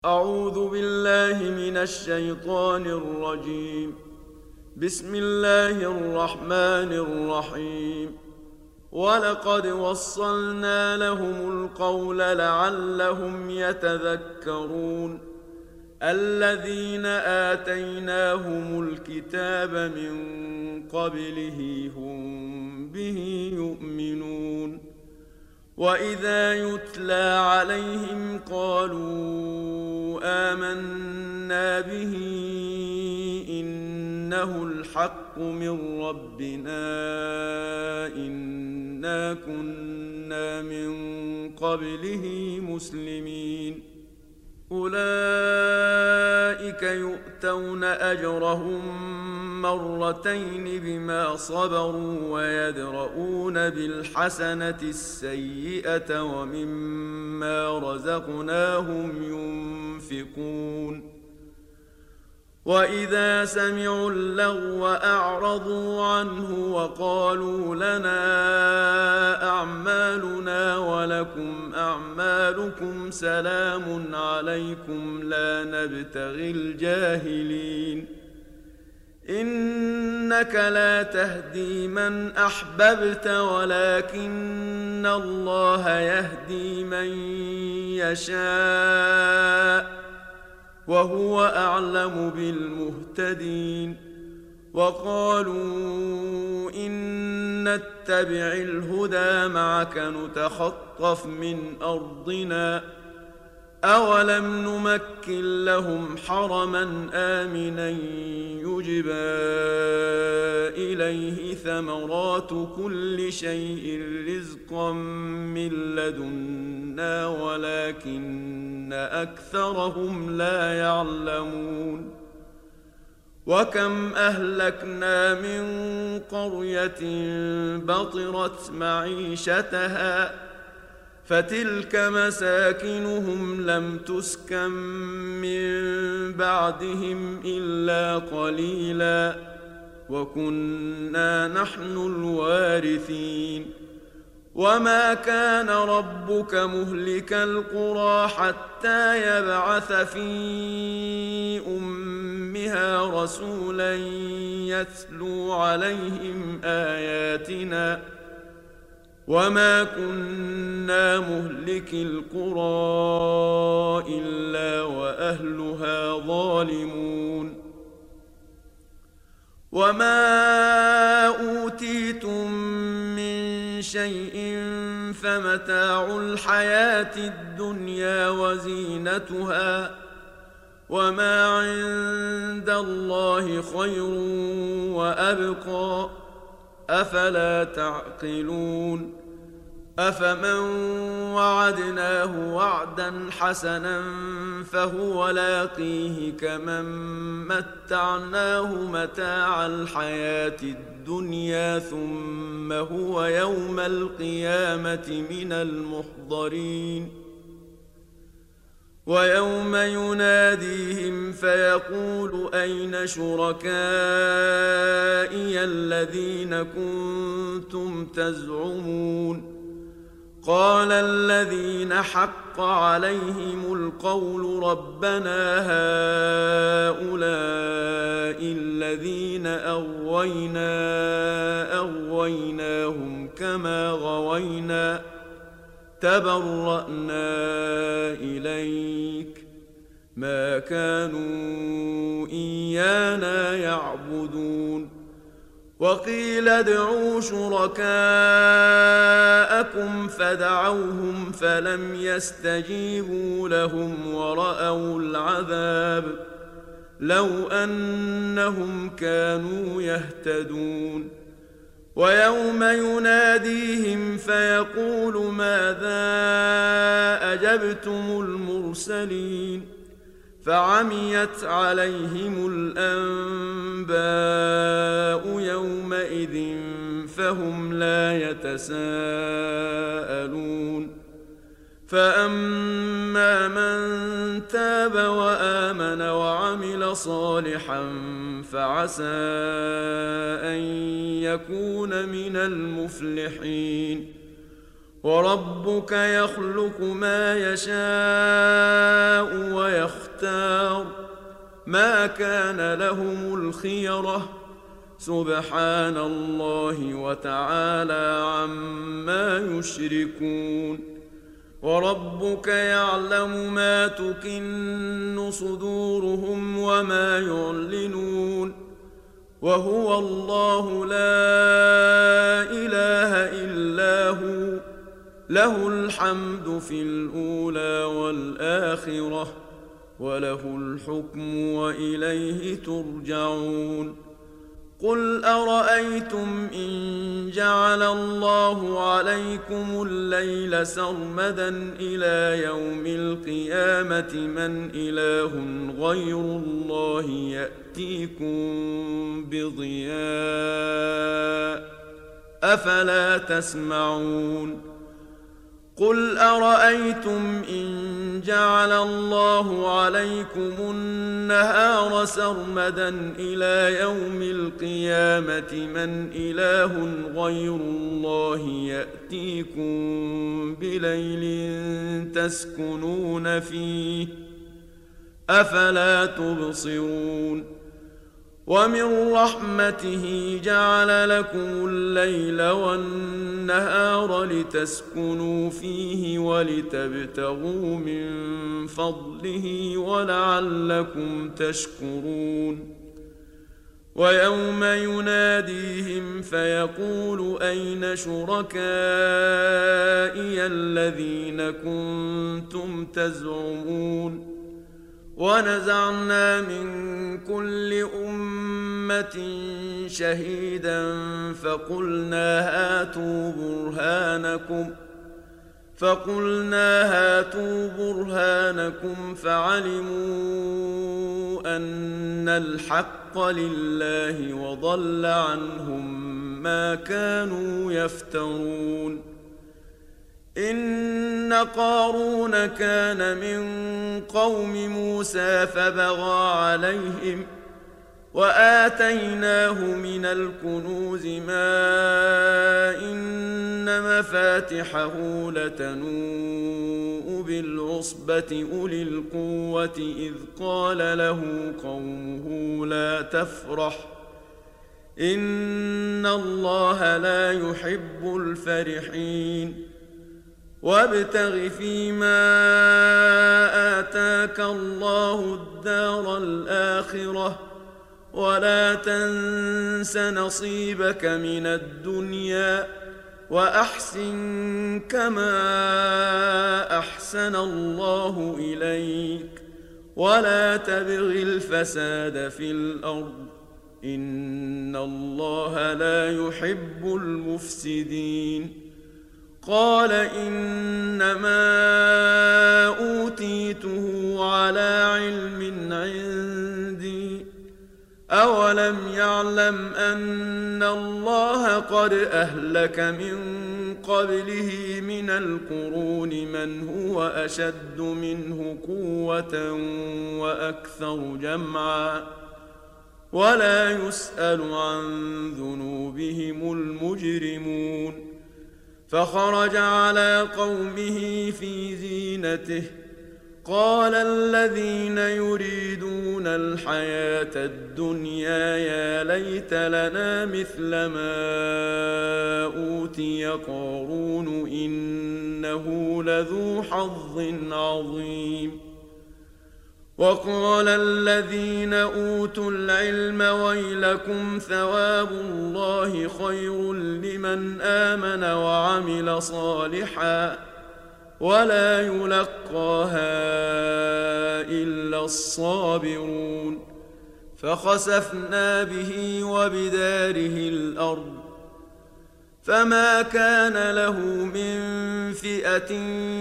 أعوذ بالله من الشيطان الرجيم. بسم الله الرحمن الرحيم. ولقد وصلنا لهم القول لعلهم يتذكرون. الذين آتيناهم الكتاب من قبله هم به يؤمنون. وإذا يتلى عليهم قالوا آمنا به إنه الحق من ربنا إنا كنا من قبله مسلمين. أولئك يؤتون أجرهم مرتين بما صبروا ويدرؤون بالحسنة السيئة ومما رزقناهم ينفقون. وإذا سمعوا اللغو أعرضوا عنه وقالوا لنا أعمالنا ولكم أعمالكم سلام عليكم لا نبتغي الجاهلين. إنك لا تهدي من أحببت ولكن الله يهدي من يشاء وهو أعلم بالمهتدين. وقالوا إن نتبع الهدى معك نتخطف من أرضنا أولم نمكن لهم حرما آمنا يجبى إليه ثمرات كل شيء رزقا من لدنا ولكن أكثرهم لا يعلمون. وكم أهلكنا من قرية بطرت معيشتها فتلك مساكنهم لم تسكن من بعدهم إلا قليلا وكنا نحن الوارثين. وما كان ربك مهلك القرى حتى يبعث في أمها رسولا يتلو عليهم آياتنا وما كنا مهلك القرى إلا وأهلها ظالمون. وما أوتيتم من شيء فمتاع الحياة الدنيا وزينتها وما عند الله خير وأبقى أفلا تعقلون. أفمن وعدناه وعدا حسنا فهو لاقيه كمن متعناه متاع الحياة الدنيا ثم هو يوم القيامة من المحضرين. ويوم يناديهم فيقول أين شركائي الذين كنتم تزعمون قال الذين حق عليهم القول ربنا هؤلاء الذين أغويناهم كما غوينا تبرأنا إليك ما كانوا إيانا يعبدون. وقيل ادعوا شركاءكم فدعوهم فلم يستجيبوا لهم ورأوا العذاب لو أنهم كانوا يهتدون. ويوم يناديهم فيقول ماذا أجبتم المرسلين فعميت عليهم الأنباء يومئذ فهم لا يتساءلون. فأما من تاب وآمن وعمل صالحا فعسى أن يكون من المفلحين. وربك يخلق ما يشاء ويختار ما كان لهم الخيرة سبحان الله وتعالى عما يشركون وربك يعلم ما تكن صدورهم وما يعلنون وهو الله لا إله إلا هو له الحمد في الأولى والآخرة وله الحكم وإليه ترجعون قل أرأيتم إن جعل الله عليكم الليل سرمدا إلى يوم القيامة من إله غير الله يأتيكم بضياء أفلا تسمعون قل أرأيتم إن جعل الله عليكم النهار سرمدا إلى يوم القيامة من إله غير الله يأتيكم بليل تسكنون فيه أفلا تبصرون ومن رحمته جعل لكم الليل والنهار لتسكنوا فيه ولتبتغوا من فضله ولعلكم تشكرون ويوم يناديهم فيقول أين شركائي الذين كنتم تزعمون ونزعنا من كل أمة شهيدا فقلنا هاتوا برهانكم فعلموا أن الحق لله وضل عنهم ما كانوا يفترون إن قارون كان من قوم موسى فبغى عليهم وآتيناه من الكنوز ما إن مفاتحه لتنوء بالعصبة أولي القوة إذ قال له قومه لا تفرح إن الله لا يحب الفرحين وابتغ فيما آتاك الله الدار الآخرة ولا تنس نصيبك من الدنيا وأحسن كما أحسن الله إليك ولا تبغ الفساد في الأرض إن الله لا يحب المفسدين قال إنما أوتيته على علم عندي أولم يعلم أن الله قد أهلك من قبله من القرون من هو أشد منه قوة وأكثر جمعا ولا يسأل عن ذنوبهم المجرمون فخرج على قومه في زينته قال الذين يريدون الحياة الدنيا يا ليت لنا مثل ما أوتي قارون إنه لذو حظ عظيم وقال الذين أوتوا العلم ويلكم ثواب الله خير لمن آمن وعمل صالحا ولا يلقاها إلا الصابرون فخسفنا به وبداره الأرض فما كان له من فئة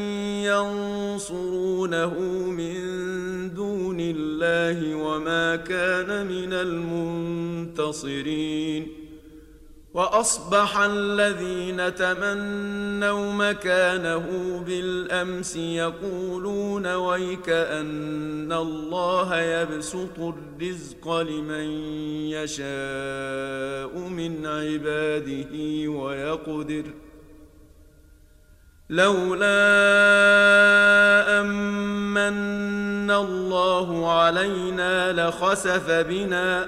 ينصرونه من دون الله وما كان من المنتصرين وأصبح الذين تمنوا مكانه بالأمس يقولون ويك أن الله يبسط الرزق لمن يشاء من عباده ويقدر لولا أمن الله علينا لخسف بنا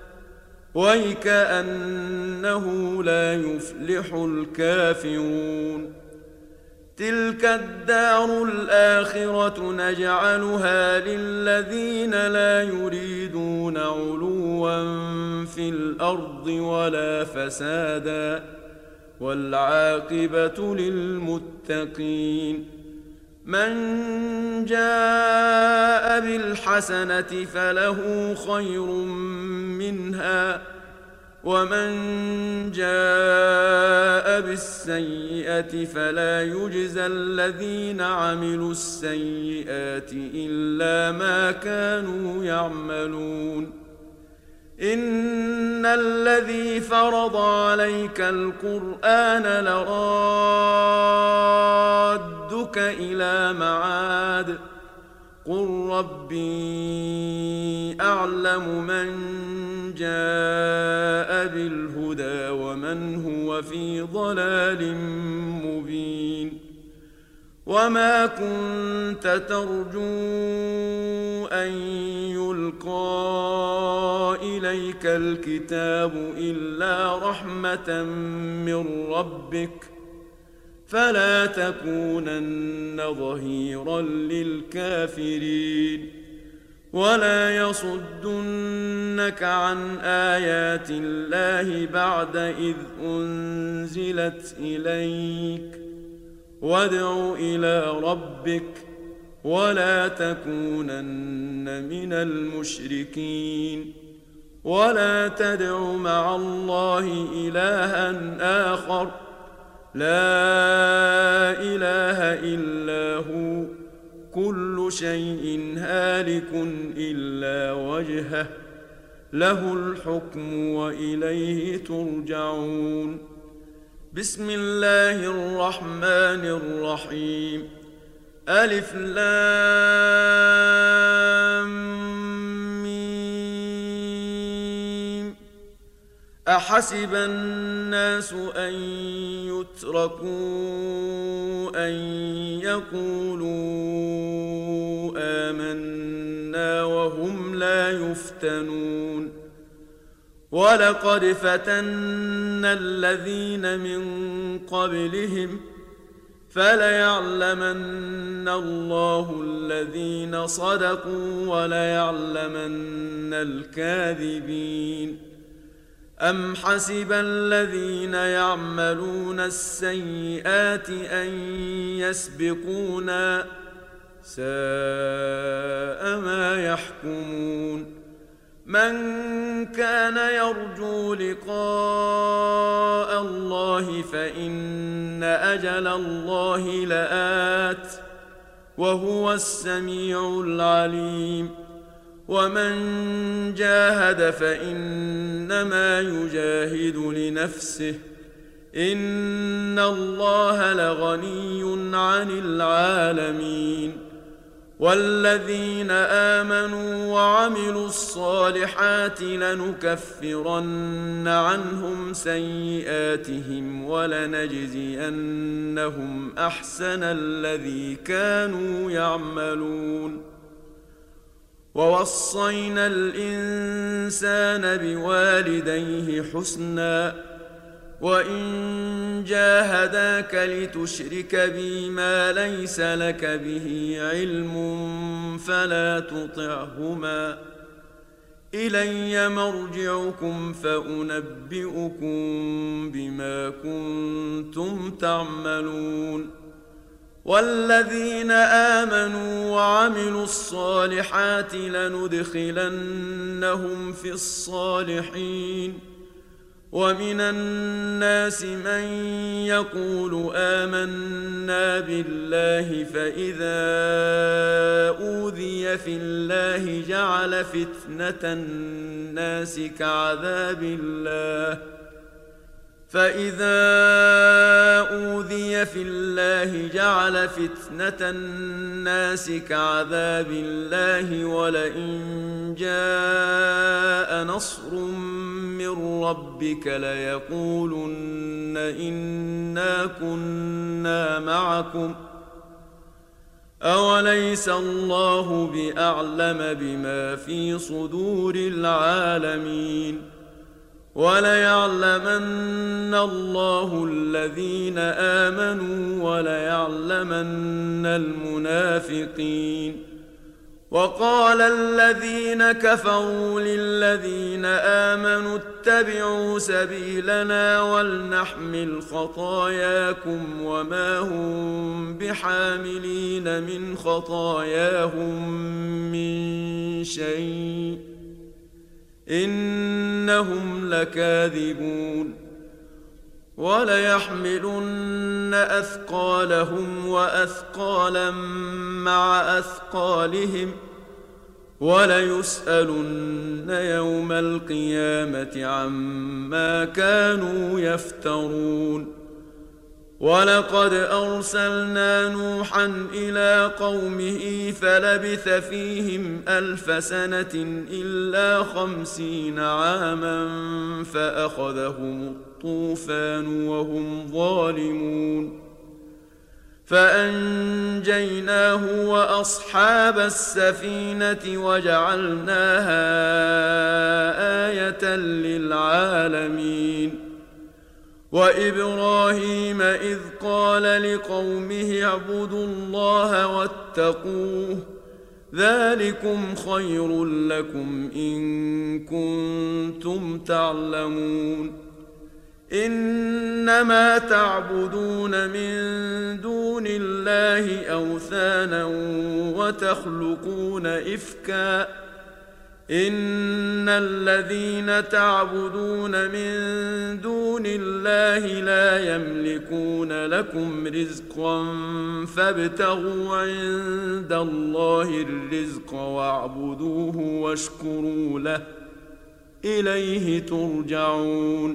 ويكأنه لا يفلح الكافرون تلك الدار الآخرة نجعلها للذين لا يريدون علوا في الأرض ولا فسادا والعاقبة للمتقين من جاء بالحسنة فله خير منها ومن جاء بالسيئة فلا يجزى الذين عملوا السيئات إلا ما كانوا يعملون إن الذي فرض عليك القرآن لرادك إلى معاد قل ربي أعلم من جاء بالهدى ومن هو في ضلال مبين وما كنت ترجو أن يلقى إليك الكتاب إلا رحمة من ربك فلا تكونن ظهيرا للكافرين ولا يصدنك عن آيات الله بعد إذ أنزلت إليك وادع إلى ربك ولا تكونن من المشركين ولا تدع مع الله إلها آخر لا إله إلا هو كل شيء هالك إلا وجهه له الحكم وإليه ترجعون بسم الله الرحمن الرحيم ألف لام ميم أحسب الناس أن يتركوا أن يقولوا آمنا وهم لا يفتنون ولقد فتنا الذين من قبلهم فليعلمن الله الذين صدقوا وليعلمن الكاذبين أم حسب الذين يعملون السيئات أن يسبقونا ساء ما يحكمون من كان يرجو لقاء الله فإن أجل الله لآت وهو السميع العليم ومن جاهد فإنما يجاهد لنفسه إن الله لغني عن العالمين والذين آمنوا وعملوا الصالحات لنكفرن عنهم سيئاتهم ولنجزينهم أحسن الذي كانوا يعملون ووصينا الإنسان بوالديه حسنا وإن جاهداك لتشرك بي ما ليس لك به علم فلا تطعهما إلي مرجعكم فأنبئكم بما كنتم تعملون والذين آمنوا وعملوا الصالحات لندخلنهم في الصالحين ومن الناس من يقول آمنا بالله فإذا أوذي في الله جعل فتنة الناس كعذاب الله فإذا أوذي في الله جعل فتنة الناس كعذاب الله ولئن جاء نصر من من ربك ليقولن إنا كنا معكم أوليس الله بأعلم بما في صدور العالمين وليعلمن الله الذين آمنوا وليعلمن المنافقين وقال الذين كفروا للذين آمنوا اتبعوا سبيلنا ولنحمل خطاياكم وما هم بحاملين من خطاياهم من شيء إنهم لكاذبون وليحملن أثقالهم وأثقالا مع أثقالهم وليسألن يوم القيامة عما كانوا يفترون ولقد أرسلنا نوحا إلى قومه فلبث فيهم 1000 سنة إلا 50 عاما فأخذهم الطوفان وهم ظالمون فأنجيناه وأصحاب السفينة وجعلناها آية للعالمين وإبراهيم إذ قال لقومه اعبدوا الله واتقوه ذلكم خير لكم إن كنتم تعلمون إنما تعبدون من دون الله أوثانا وتخلقون إفكا إن الذين تعبدون من دون الله لا يملكون لكم رزقا فابتغوا عند الله الرزق واعبدوه واشكروا له إليه ترجعون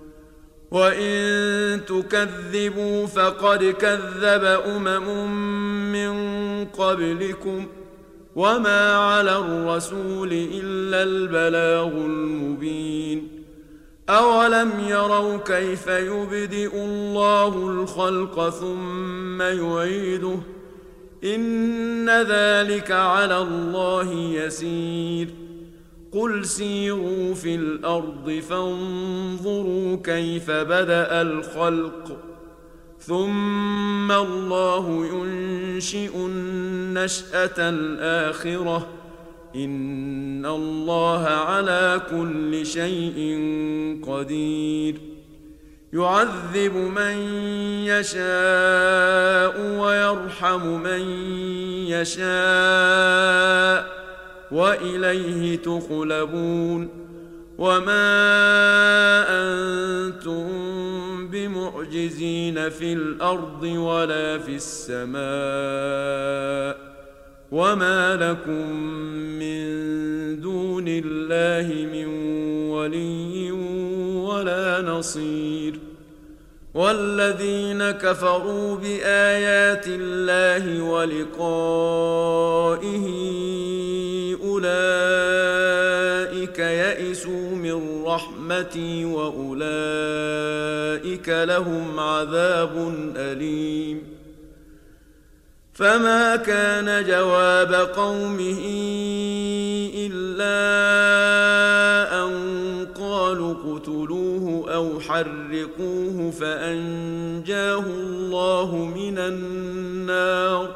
وإن تكذبوا فقد كذب من قبلكم وما على الرسول إلا البلاغ المبين أولم يروا كيف يبدئ الله الخلق ثم يعيده إن ذلك على الله يسير قل سيروا في الأرض فانظروا كيف بدأ الخلق ثم الله ينشئ النشأة الآخرة إن الله على كل شيء قدير يعذب من يشاء ويرحم من يشاء وإليه تقلبون وما أنتم بمعجزين في الأرض ولا في السماء وما لكم من دون الله من ولي ولا نصير والذين كفروا بآيات الله ولقائه أولئك يئسوا من رحمتي وأولئك لهم عذاب أليم فما كان جواب قومه إلا أن قالوا اقتلوه أو حرقوه فأنجاه الله من النار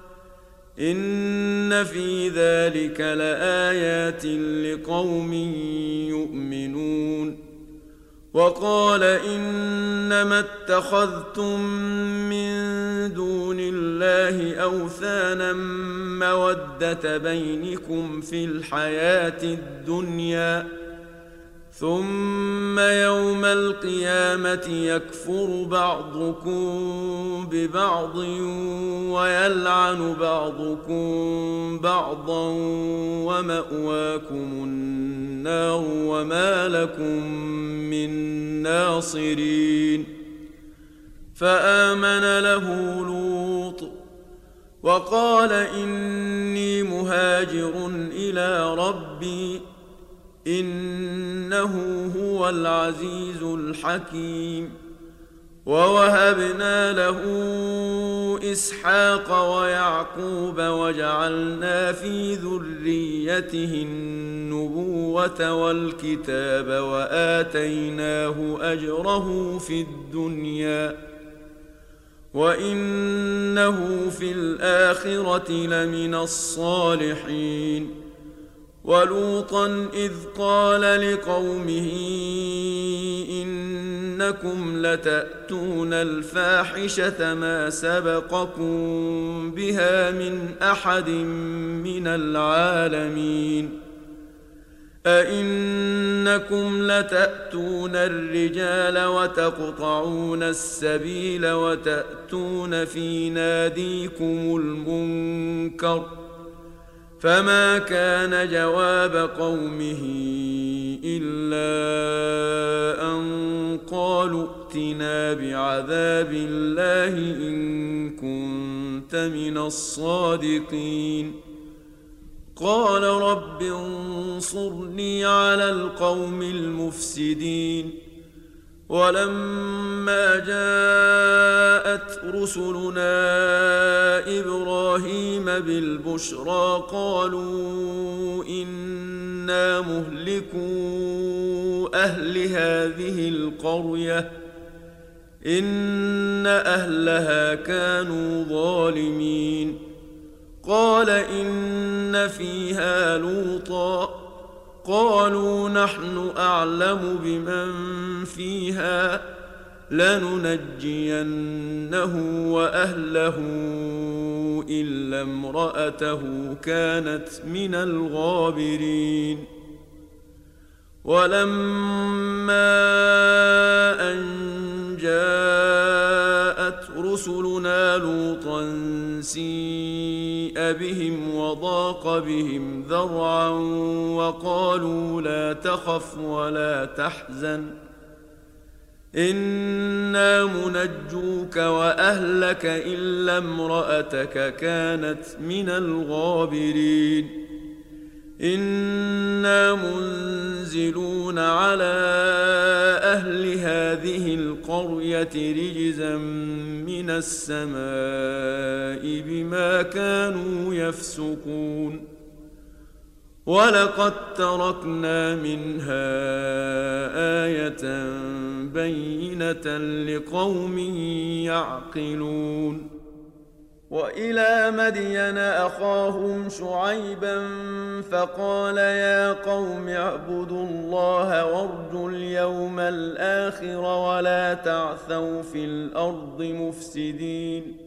إن في ذلك لآيات لقوم يؤمنون وقال إنما اتخذتم من دون الله أوثانا مودة بينكم في الحياة الدنيا ثم يوم القيامة يكفر بعضكم ببعض ويلعن بعضكم بعضا ومأواكم النار وما لكم من ناصرين فآمن له لوط وقال إني مهاجر إلى ربي إنه هو العزيز الحكيم. ووهبنا له إسحاق ويعقوب وجعلنا في ذريته النبوة والكتاب وآتيناه أجره في الدنيا وإنه في الآخرة لمن الصالحين. ولوطا إذ قال لقومه إنكم لتأتون الفاحشة ما سبقكم بها من أحد من العالمين. أئنكم لتأتون الرجال وتقطعون السبيل وتأتون في ناديكم المنكر. فما كان جواب قومه إلا أن قالوا ائتنا بعذاب الله إن كنت من الصادقين. قال رب انصرني على القوم المفسدين. ولما جاءت رسلنا إبراهيم بالبشرى قالوا إنا مهلكو أهل هذه القرية إن أهلها كانوا ظالمين. قال إن فيها لوطا قالوا نحن أعلم بمن فيها لننجينه وأهله إلا امرأته كانت من الغابرين. ولما أن جاءت رسلنا لوطا سيء بهم وضاق بهم ذرعا وقالوا لا تخف ولا تحزن إنا منجوك وأهلك إلا امرأتك كانت من الغابرين. إنا منزلون على أهل هذه القرية رجزا من السماء بما كانوا يفسقون. ولقد تركنا منها آية بينة لقوم يعقلون. وإلى مدين أخاهم شعيبا فقال يا قوم اعبدوا الله وارجوا اليوم الآخر ولا تعثوا في الأرض مفسدين.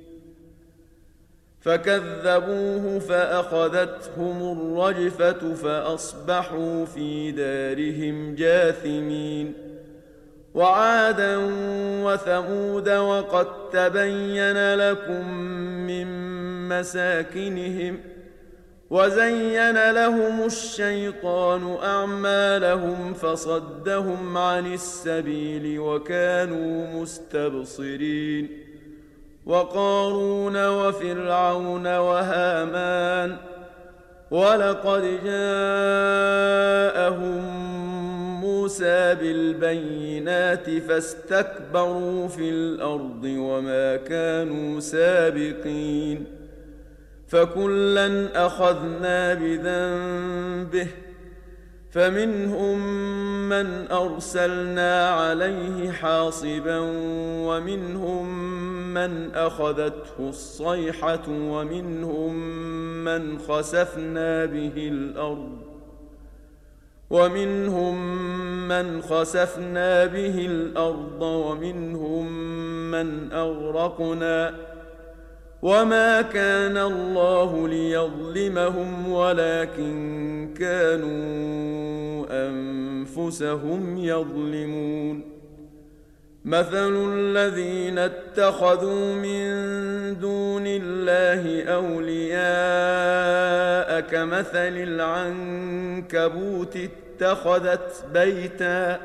فكذبوه فأخذتهم الرجفة فأصبحوا في دارهم جاثمين. وعادا وثمود وقد تبين لكم من مساكنهم وزين لهم الشيطان أعمالهم فصدهم عن السبيل وكانوا مستبصرين. وقارون وفرعون وهامان ولقد جاءهم موسى بالبينات فاستكبروا في الأرض وما كانوا سابقين. فكلا أخذنا بذنبه فمنهم من أرسلنا عليه حاصبا ومنهم من أخذته الصيحة ومنهم من خسفنا به الأرض ومنهم من أغرقنا. وما كان الله ليظلمهم ولكن كانوا أنفسهم يظلمون. مثل الذين اتخذوا من دون الله أولياء كمثل العنكبوت اتخذت بيتا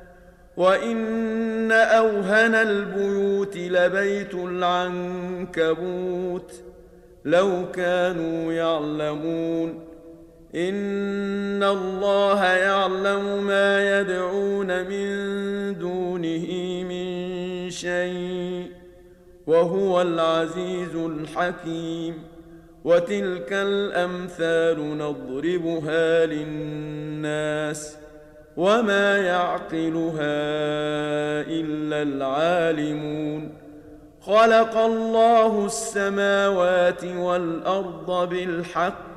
وإن أوهن البيوت لبيت العنكبوت لو كانوا يعلمون. إن الله يعلم ما يدعون من دونه من شيء وهو العزيز الحكيم وتلك الأمثال نضربها للناس وما يعقلها إلا العالمون خلق الله السماوات والأرض بالحق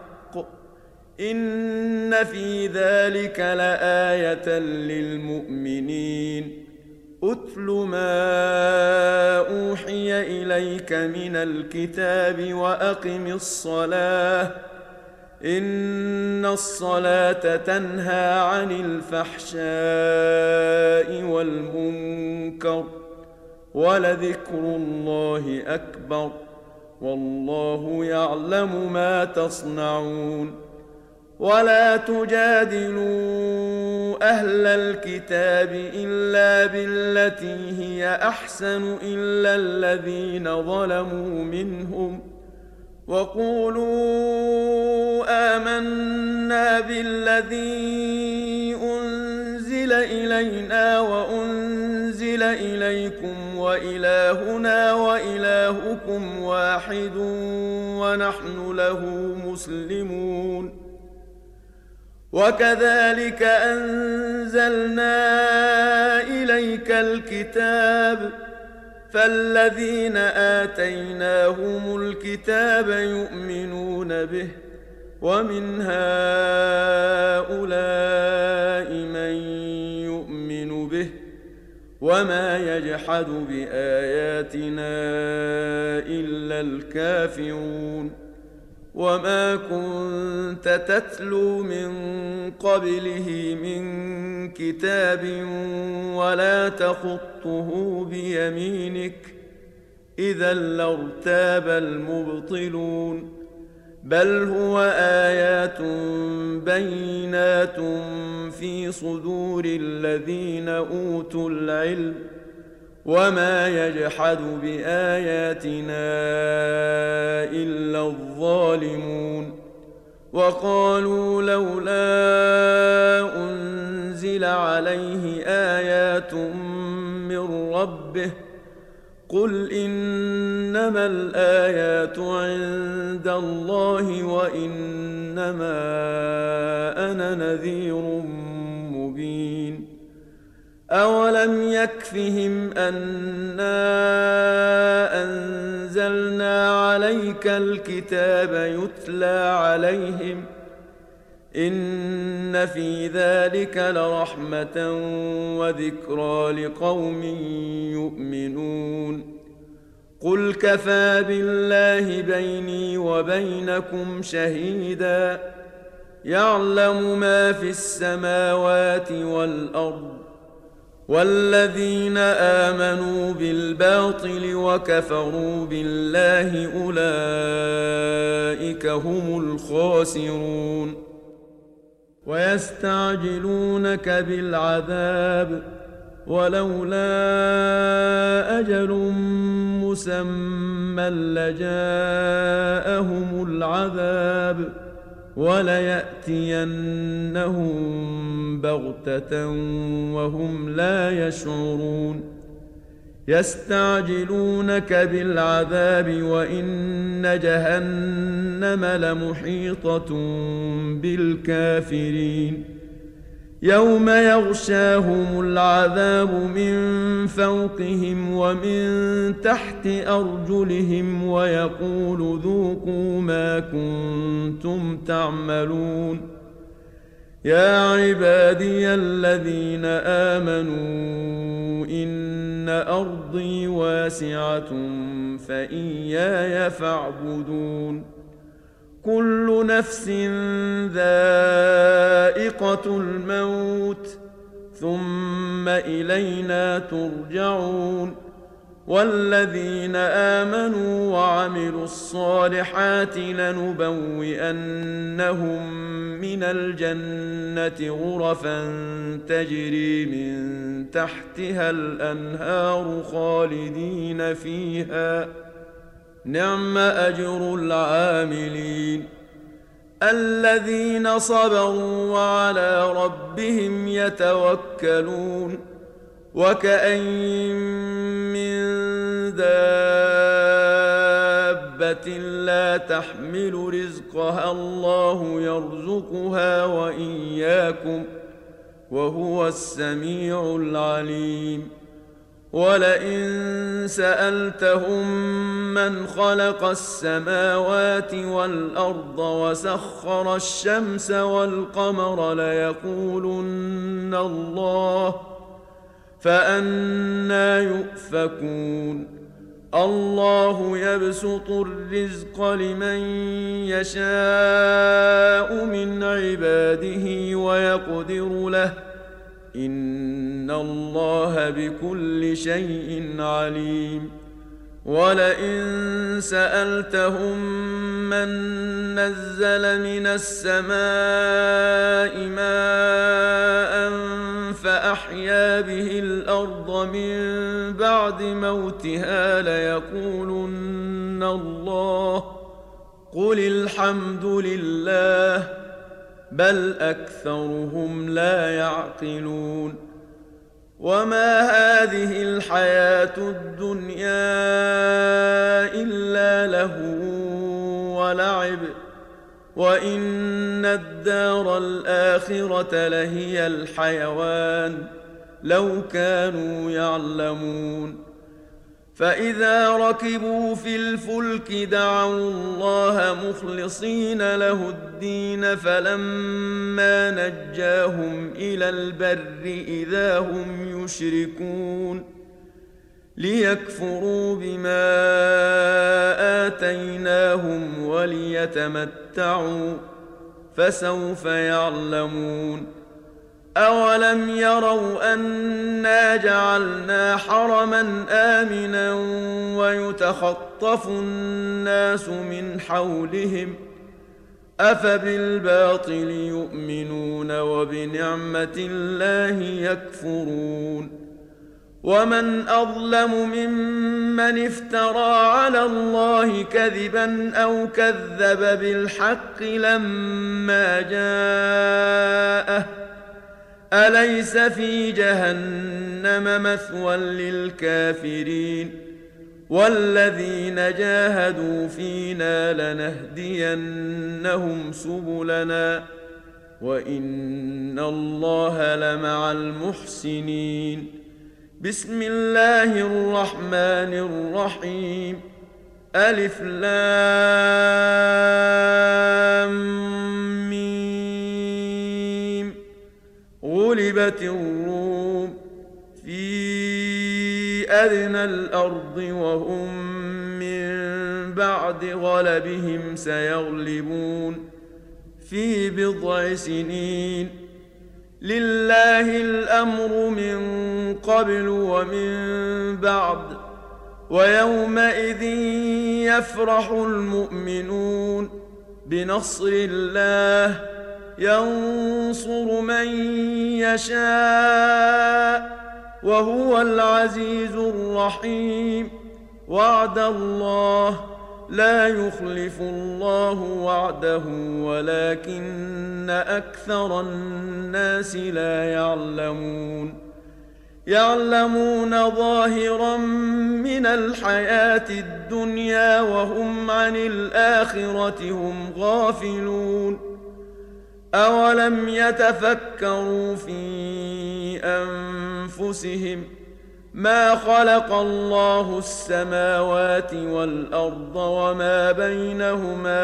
إن في ذلك لآية للمؤمنين أتل ما أوحي إليك من الكتاب وأقم الصلاة إن الصلاة تنهى عن الفحشاء والمنكر ولذكر الله أكبر والله يعلم ما تصنعون ولا تجادلوا أهل الكتاب إلا بالتي هي أحسن إلا الذين ظلموا منهم وقولوا آمنا بالذي أنزل إلينا وأنزل إليكم وإلهنا وإلهكم واحد ونحن له مسلمون وكذلك أنزلنا إليك الكتاب فالذين آتيناهم الكتاب يؤمنون به ومن هؤلاء من يؤمن به وما يجحد بآياتنا إلا الكافرون وما كنت تتلو من قبله من كتاب ولا تخطه بيمينك إذا لارتاب المبطلون بل هو آيات بينات في صدور الذين أوتوا العلم وما يجحد بآياتنا إلا الظالمون وقالوا لولا أنزل عليه آيات من ربه قل إنما الآيات عند الله وإنما أنا نذير مبين أولم يكفهم أنا أنزلنا عليك الكتاب يتلى عليهم إن في ذلك لرحمة وذكرى لقوم يؤمنون قل كفى بالله بيني وبينكم شهيدا يعلم ما في السماوات والأرض والذين آمنوا بالباطل وكفروا بالله أولئك هم الخاسرون ويستعجلونك بالعذاب ولولا أجل مسمى لجاءهم العذاب وليأتينهم بغتة وهم لا يشعرون يستعجلونك بالعذاب وإن جهنم لمحيطة بالكافرين يوم يغشاهم العذاب من فوقهم ومن تحت أرجلهم ويقول ذوقوا ما كنتم تعملون يا عبادي الذين آمنوا إن أرضي واسعة فإياي فاعبدون كل نفس ذائقة الموت ثم إلينا ترجعون والذين آمنوا وعملوا الصالحات لنبوئنهم من الجنة غرفا تجري من تحتها الأنهار خالدين فيها نعم أجر العاملين الذين صبروا وعلى ربهم يتوكلون. وكأين من دابة لا تحمل رزقها الله يرزقها وإياكم وهو السميع العليم. ولئن سألتهم من خلق السماوات والأرض وسخر الشمس والقمر ليقولن الله، فأنى يؤفكون. الله يبسط الرزق لمن يشاء من عباده ويقدر له، إن الله بكل شيء عليم. ولئن سألتهم من نزل من السماء ماء فأحيا به الأرض من بعد موتها ليقولن الله، قل الحمد لله، بل أكثرهم لا يعقلون. وما هذه الحياة الدنيا إلا لهو ولعب، وإن الدار الآخرة لهي الحيوان لو كانوا يعلمون. فإذا ركبوا في الفلك دعوا الله مخلصين له الدين فلما نجاهم إلى البر إذا هم يشركون ليكفروا بما آتيناهم وليتمتعوا فسوف يعلمون. أولم يروا أنا جعلنا حرما آمنا ويتخطف الناس من حولهم أفبالباطل يؤمنون وبنعمة الله يكفرون. ومن أظلم ممن افترى على الله كذبا أو كذب بالحق لما جاءه أليس في جهنم مثوى للكافرين. والذين جاهدوا فينا لنهدينهم سبلنا وإن الله لمع المحسنين. بسم الله الرحمن الرحيم. ألف لام ميم. غلبت الروم في أدنى الأرض وهم من بعد غلبهم سيغلبون في بضع سنين. لله الأمر من قبل ومن بعد ويومئذ يفرح المؤمنون بنصر الله ينصر من يشاء وهو العزيز الرحيم. وعد الله لا يخلف الله وعده ولكن أكثر الناس لا يعلمون. يعلمون ظاهرا من الحياة الدنيا وهم عن الآخرة هم غافلون. أولم يتفكروا في أنفسهم ما خلق الله السماوات والأرض وما بينهما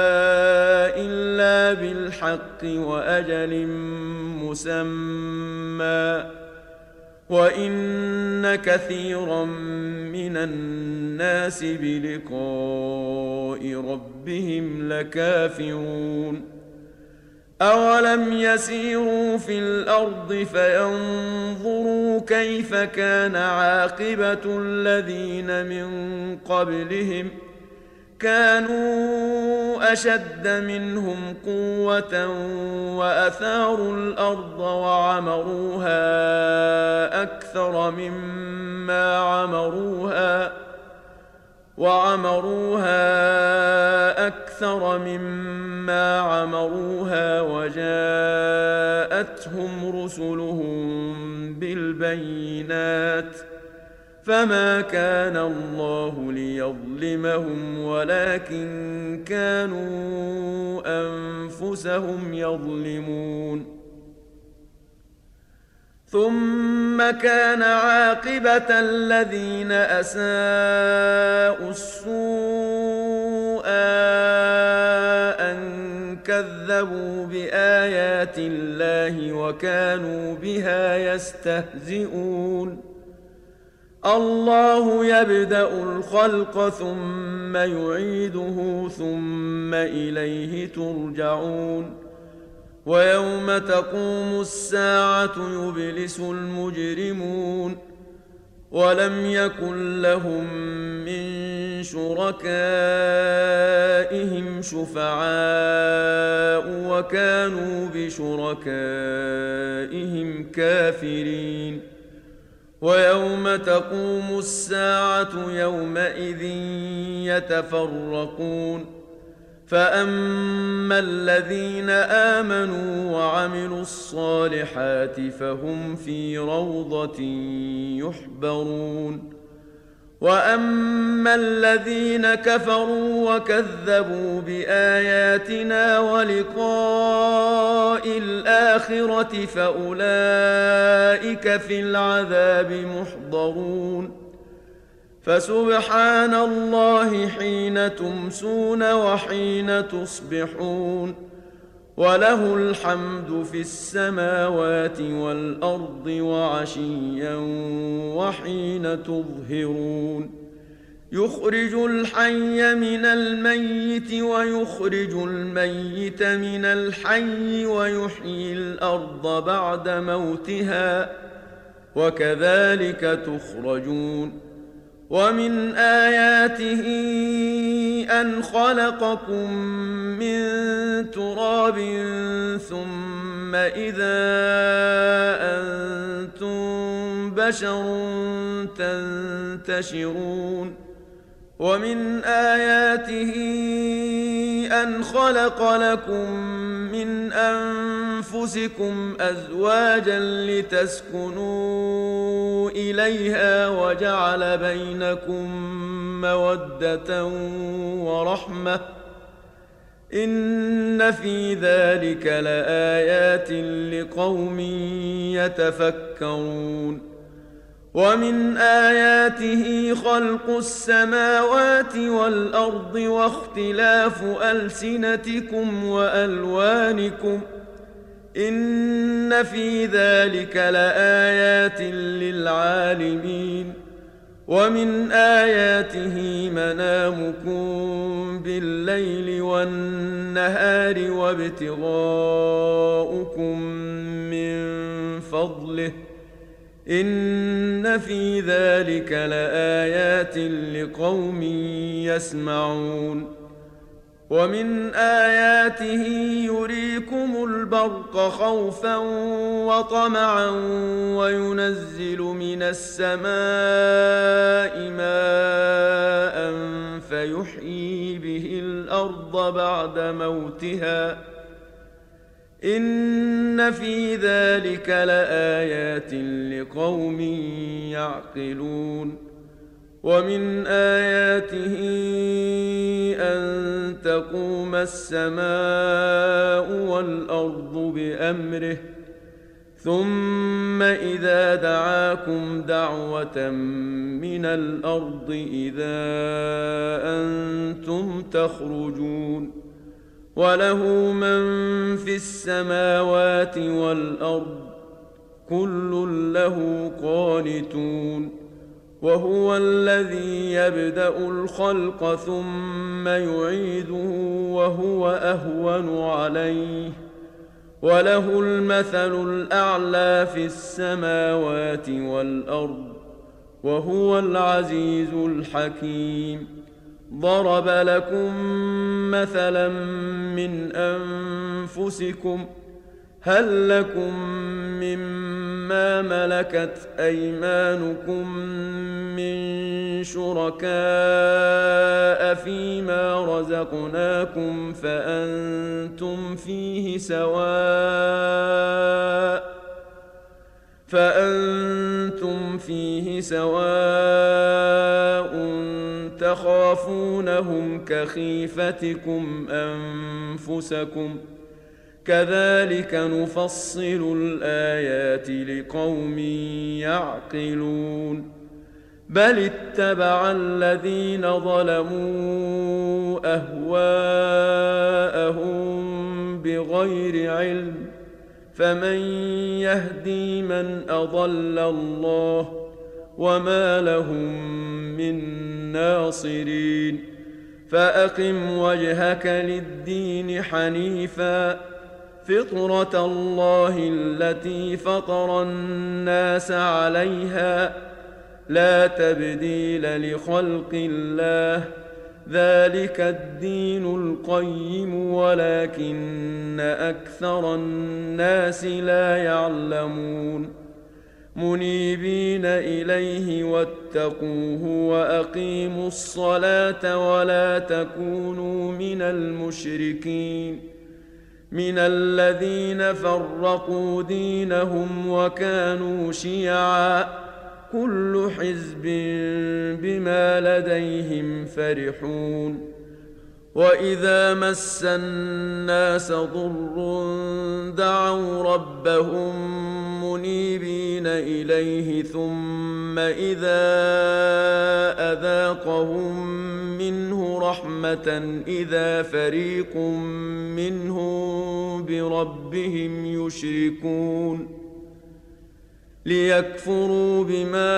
إلا بالحق وأجل مسمى وإن كثيرا من الناس بلقاء ربهم لكافرون. أولم يسيروا في الأرض فينظروا كيف كان عاقبة الذين من قبلهم كانوا أشد منهم قوة وأثاروا الأرض وعمروها أكثر أكثر مما عمروها وجاءتهم رسلهم بالبينات فما كان الله ليظلمهم ولكن كانوا أنفسهم يظلمون ثم كان عاقبة الذين أساءوا السوء أن كذبوا بآيات الله وكانوا بها يستهزئون الله يبدأ الخلق ثم يعيده ثم إليه ترجعون ويوم تقوم الساعة يبلس المجرمون ولم يكن لهم من شركائهم شفعاء وكانوا بشركائهم كافرين ويوم تقوم الساعة يومئذ يتفرقون فأما الذين آمنوا وعملوا الصالحات فهم في روضة يحبرون وأما الذين كفروا وكذبوا بآياتنا ولقاء الآخرة فأولئك في العذاب محضرون فسبحان الله حين تمسون وحين تصبحون وله الحمد في السماوات والأرض وعشيا وحين تظهرون يخرج الحي من الميت ويخرج الميت من الحي ويحيي الأرض بعد موتها وكذلك تخرجون ومن آياته أن خلقكم من تراب ثم إذا أنتم بشر تنتشرون ومن آياته أن خلق لكم من أنفسكم أزواجا لتسكنوا إليها وجعل بينكم مودة ورحمة إن في ذلك لآيات لقوم يتفكرون ومن آياته خلق السماوات والأرض واختلاف ألسنتكم وألوانكم إن في ذلك لآيات للعالمين ومن آياته منامكم بالليل والنهار وابتغاؤكم من فضله إن في ذلك لآيات لقوم يسمعون ومن آياته يريكم البرق خوفا وطمعا وينزل من السماء ماء فيحيي به الأرض بعد موتها إن في ذلك لآيات لقوم يعقلون ومن آياته أن تقوم السماء والأرض بأمره ثم إذا دعاكم دعوة من الأرض إذا أنتم تخرجون وله من في السماوات والأرض كل له قانتون وهو الذي يبدأ الخلق ثم يعيده وهو أهون عليه وله المثل الأعلى في السماوات والأرض وهو العزيز الحكيم ضرب لكم مثلا من أنفسكم هل لكم مما ملكت أيمانكم من شركاء فيما رزقناكم فأنتم فيه سواء تخافونهم كخيفتكم أنفسكم كذلك نفصل الآيات لقوم يعقلون بل اتبع الذين ظلموا أهواءهم بغير علم فمن يهدي من أضل الله وما لهم من ناصرين فأقم وجهك للدين حنيفا فطرة الله التي فطر الناس عليها لا تبديل لخلق الله ذلك الدين القيم ولكن أكثر الناس لا يعلمون منيبين إليه واتقوه وأقيموا الصلاة ولا تكونوا من المشركين من الذين فرقوا دينهم وكانوا شيعا كل حزب بما لديهم فرحون وإذا مس الناس ضر دعوا ربهم منيبين إليه ثم إذا أذاقهم منه رحمة إذا فريق منهم بربهم يشركون ليكفروا بما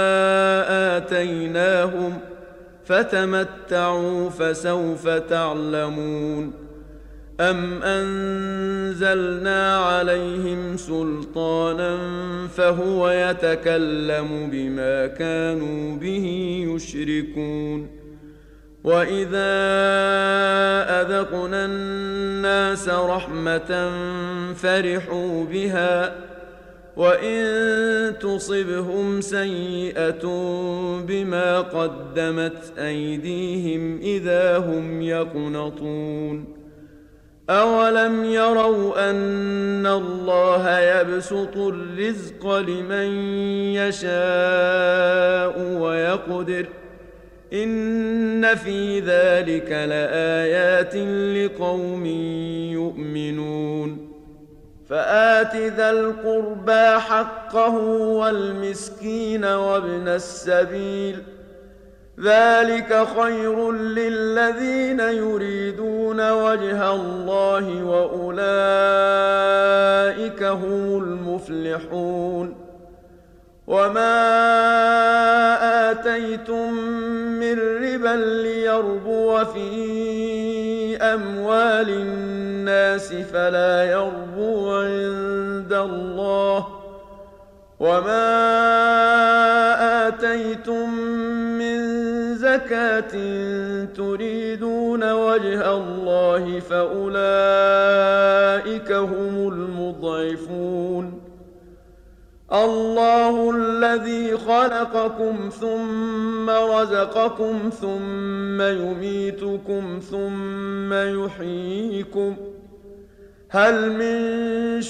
آتيناهم فتمتعوا فسوف تعلمون أم أنزلنا عليهم سلطانا فهو يتكلم بما كانوا به يشركون وإذا أذقنا الناس رحمة فرحوا بها وإن تصبهم سيئة بما قدمت أيديهم إذا هم يقنطون أولم يروا أن الله يبسط الرزق لمن يشاء ويقدر إن في ذلك لآيات لقوم يؤمنون فآت ذا القربى حقه والمسكين وابن السبيل ذلك خير للذين يريدون وجه الله وأولئك هم المفلحون وما آتيتم من ربا ليربو في أموال الناس فلا يربو عند الله وما آتيتم من زكاة تريدون وجه الله فأولئك هم المضعفون الله الذي خلقكم ثم رزقكم ثم يميتكم ثم يحييكم هل من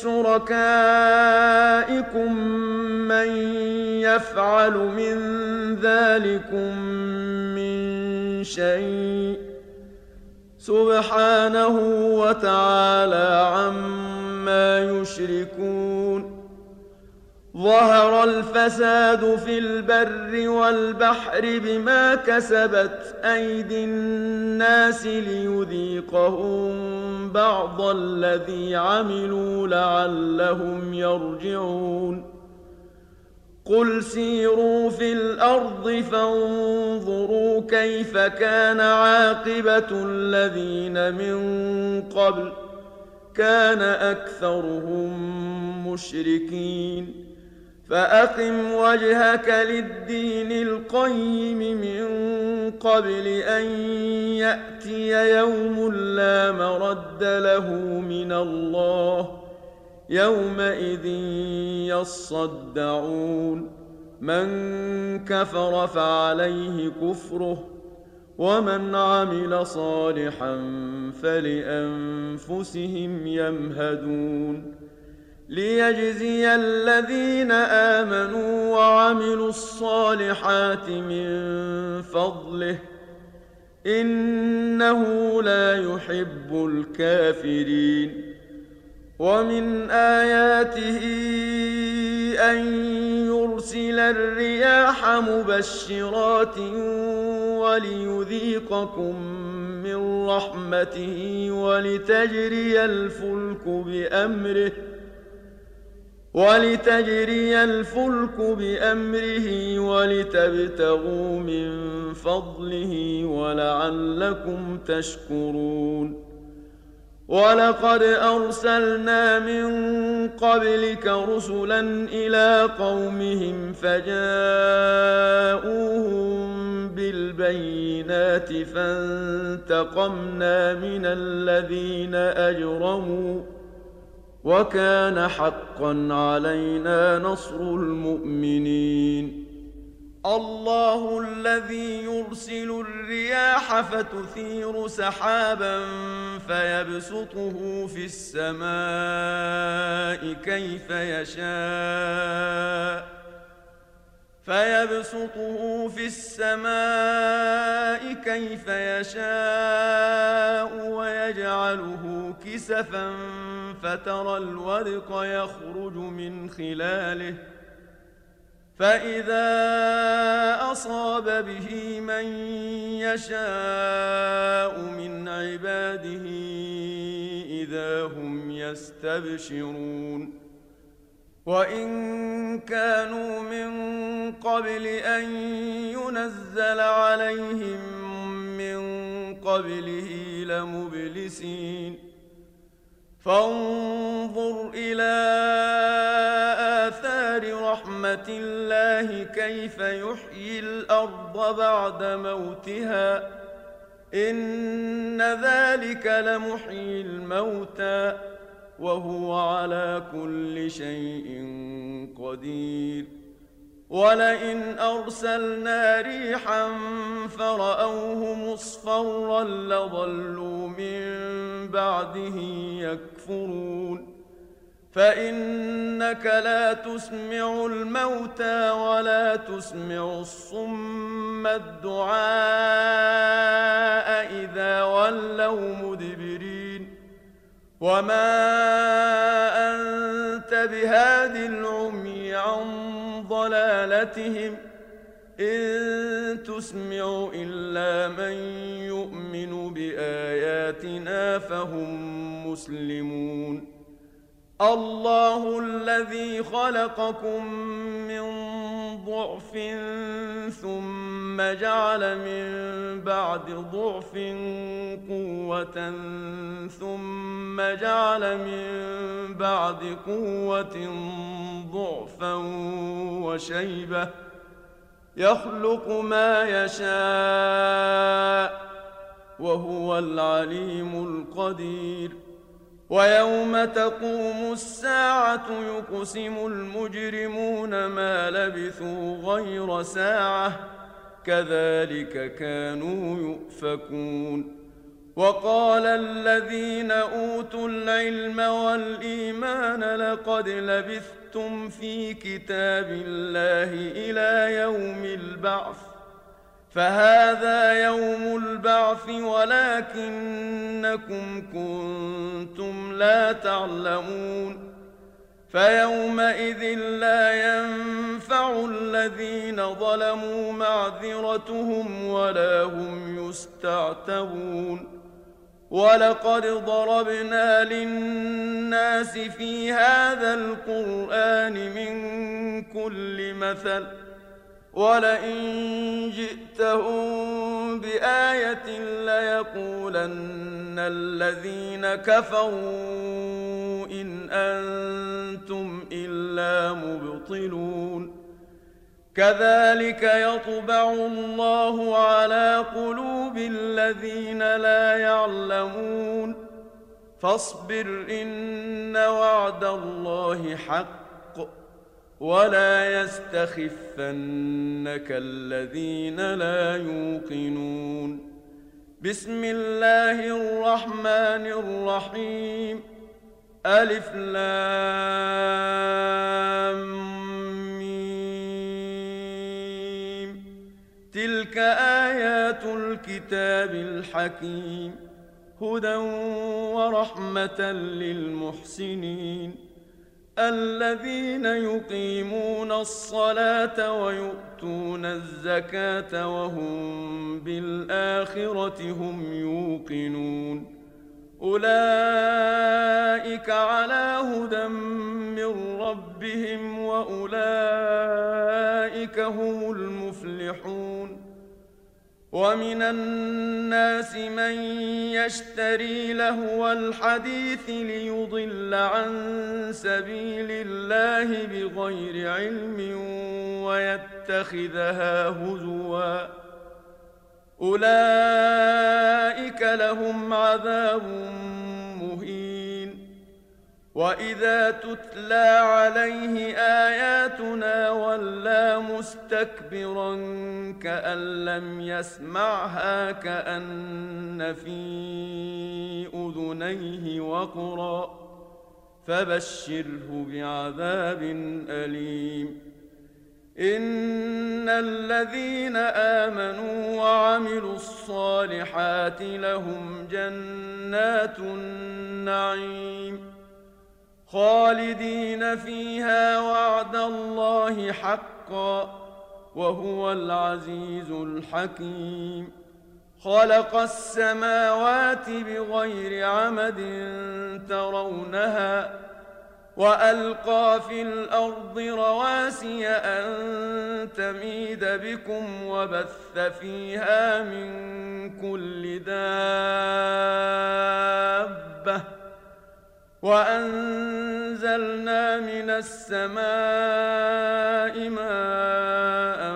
شركائكم من يفعل من ذلكم من شيء سبحانه وتعالى عما يشركون ظهر الفساد في البر والبحر بما كسبت أيدي الناس ليذيقهم بعض الذي عملوا لعلهم يرجعون قل سيروا في الأرض فانظروا كيف كان عاقبة الذين من قبل كان أكثرهم مشركين فأقم وجهك للدين القيم من قبل أن يأتي يوم لا مرد له من الله يومئذ يصدعون من كفر فعليه كفره ومن عمل صالحا فلأنفسهم يمهدون ليجزي الذين آمنوا وعملوا الصالحات من فضله إنه لا يحب الكافرين ومن آياته أن يرسل الرياح مبشرات وليذيقكم من رحمته ولتجري الفلك بأمره ولتبتغوا من فضله ولعلكم تشكرون ولقد أرسلنا من قبلك رسلا إلى قومهم فجاءوهم بالبينات فانتقمنا من الذين أجرموا وكان حقا علينا نصر المؤمنين الله الذي يرسل الرياح فتثير سحابا فيبسطه في السماء كيف يشاء ويجعله كسفا فترى الودق يخرج من خلاله فإذا أصاب به من يشاء من عباده إذا هم يستبشرون وإن كانوا من قبل أن ينزل عليهم من قبله لمبلسين فانظر إلى آثار رحمة الله كيف يحيي الأرض بعد موتها إن ذلك لمحيي الموتى وهو على كل شيء قدير ولئن أرسلنا ريحا فرأوه مصفرا لظلوا من بعده يكفرون فإنك لا تسمع الموتى ولا تسمع الصم الدعاء إذا ولوا مدبرين وما أنت بهاد العمي عن ضلالتهم إن تسمع إلا من يؤمن بآياتنا فهم مسلمون الله الذي خلقكم من ضعف ثم جعل من بعد ضعف قوة ثم جعل من بعد قوة ضعفا وشيبة يخلق ما يشاء وهو العليم القدير ويوم تقوم الساعة يقسم المجرمون ما لبثوا غير ساعة كذلك كانوا يؤفكون وقال الذين أوتوا العلم والإيمان لقد لبثتم في كتاب الله إلى يوم البعث فهذا يوم البعث ولكنكم كنتم لا تعلمون فيومئذ لا ينفع الذين ظلموا معذرتهم ولا هم يستعتبون ولقد ضربنا للناس في هذا القرآن من كل مثل ولئن جئتهم بآية ليقولن الذين كفروا إن أنتم إلا مبطلون كذلك يطبع الله على قلوب الذين لا يعلمون فاصبر إن وعد وعد الله حق ولا يستخفنك الذين لا يوقنون. بسم الله الرحمن الرحيم. ألف لام ميم. تلك آيات الكتاب الحكيم هدى ورحمة للمحسنين الذين يقيمون الصلاة ويؤتون الزكاة وهم بالآخرة هم يوقنون. أولئك على هدى من ربهم وأولئك هم المفلحون. ومن الناس من يشتري لهو الحديث ليضل عن سبيل الله بغير علم ويتخذها هزوا أولئك لهم عذاب مهين. وإذا تتلى عليه آياتنا ولى مستكبرا كأن لم يسمعها كأن في أذنيه وقرا فبشره بعذاب أليم. إن الذين آمنوا وعملوا الصالحات لهم جنات النعيم خالدين فيها وعد الله حقا وهو العزيز الحكيم. خلق السماوات بغير عمد ترونها وألقى في الأرض رواسي أن تميد بكم وبث فيها من كل دابة وأنزلنا من السماء ماء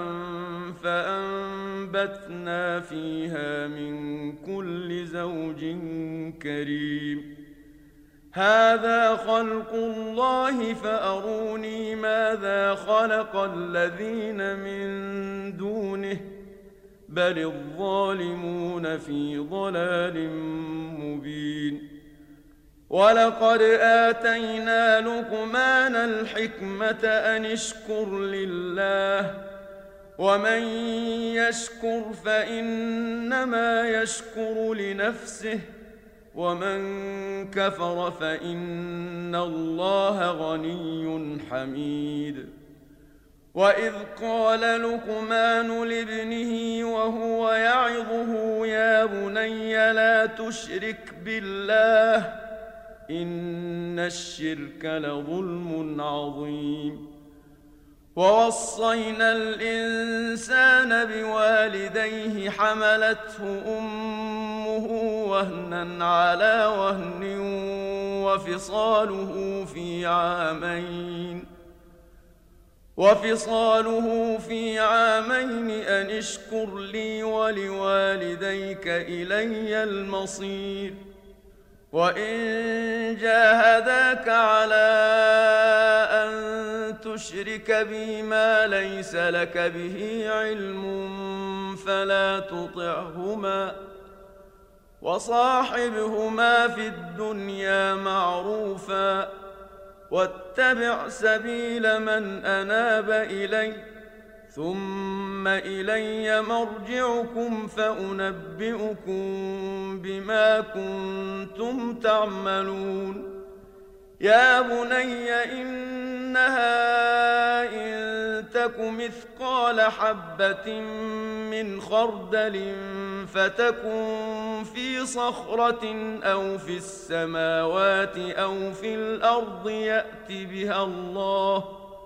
فأنبتنا فيها من كل زوج كريم. هذا خلق الله فأروني ماذا خلق الذين من دونه بل الظالمون في ضلال مبين. ولقد آتينا لقمان الحكمة أن اشكر لله ومن يشكر فإنما يشكر لنفسه ومن كفر فإن الله غني حميد. وإذ قال لقمان لابنه وهو يعظه يا بني لا تشرك بالله إن الشرك لظلم عظيم. ووصينا الإنسان بوالديه حملته أمه وهنا على وهن وفصاله في عامين أن اشكر لي ولوالديك إلي المصير. وإن جاهداك على أن تشرك بي ما ليس لك به علم فلا تطعهما وصاحبهما في الدنيا معروفا واتبع سبيل من أناب إلي ثم إلي مرجعكم فأنبئكم بما كنتم تعملون. يا بني إنها إن تك مثقال حبة من خردل فتكن في صخرة أو في السماوات أو في الأرض يأت بها الله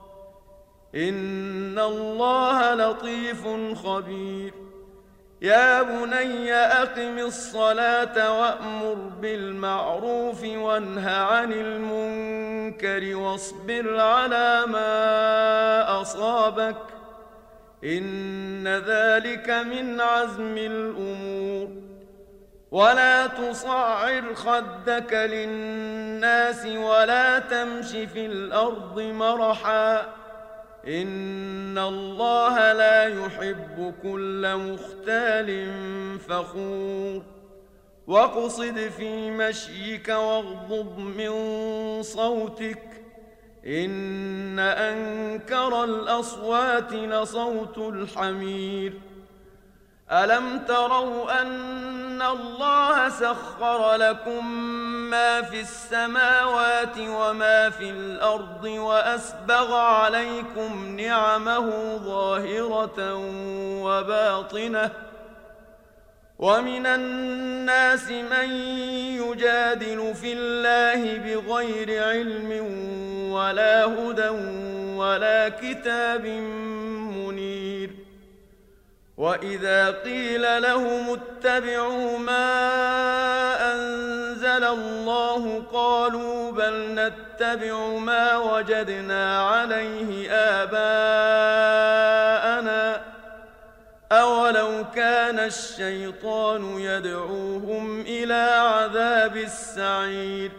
إن الله لطيف خبير. يا بني أقم الصلاة وأمر بالمعروف وانه عن المنكر واصبر على ما أصابك إن ذلك من عزم الأمور. ولا تصعر خدك للناس ولا تمش في الأرض مرحا إن الله لا يحب كل مختال فخور واقصد في مشيك واغضض من صوتك إن أنكر الأصوات لصوت الحمير ألم تروا أن الله سخر لكم ما في السماوات وما في الأرض وأسبغ عليكم نعمه ظاهرة وباطنة ومن الناس من يجادل في الله بغير علم ولا هدى ولا كتاب منير وإذا قيل لهم اتبعوا ما أنزل الله قالوا بل نتبع ما وجدنا عليه آباءنا أولو كان الشيطان يدعوهم إلى عذاب السعير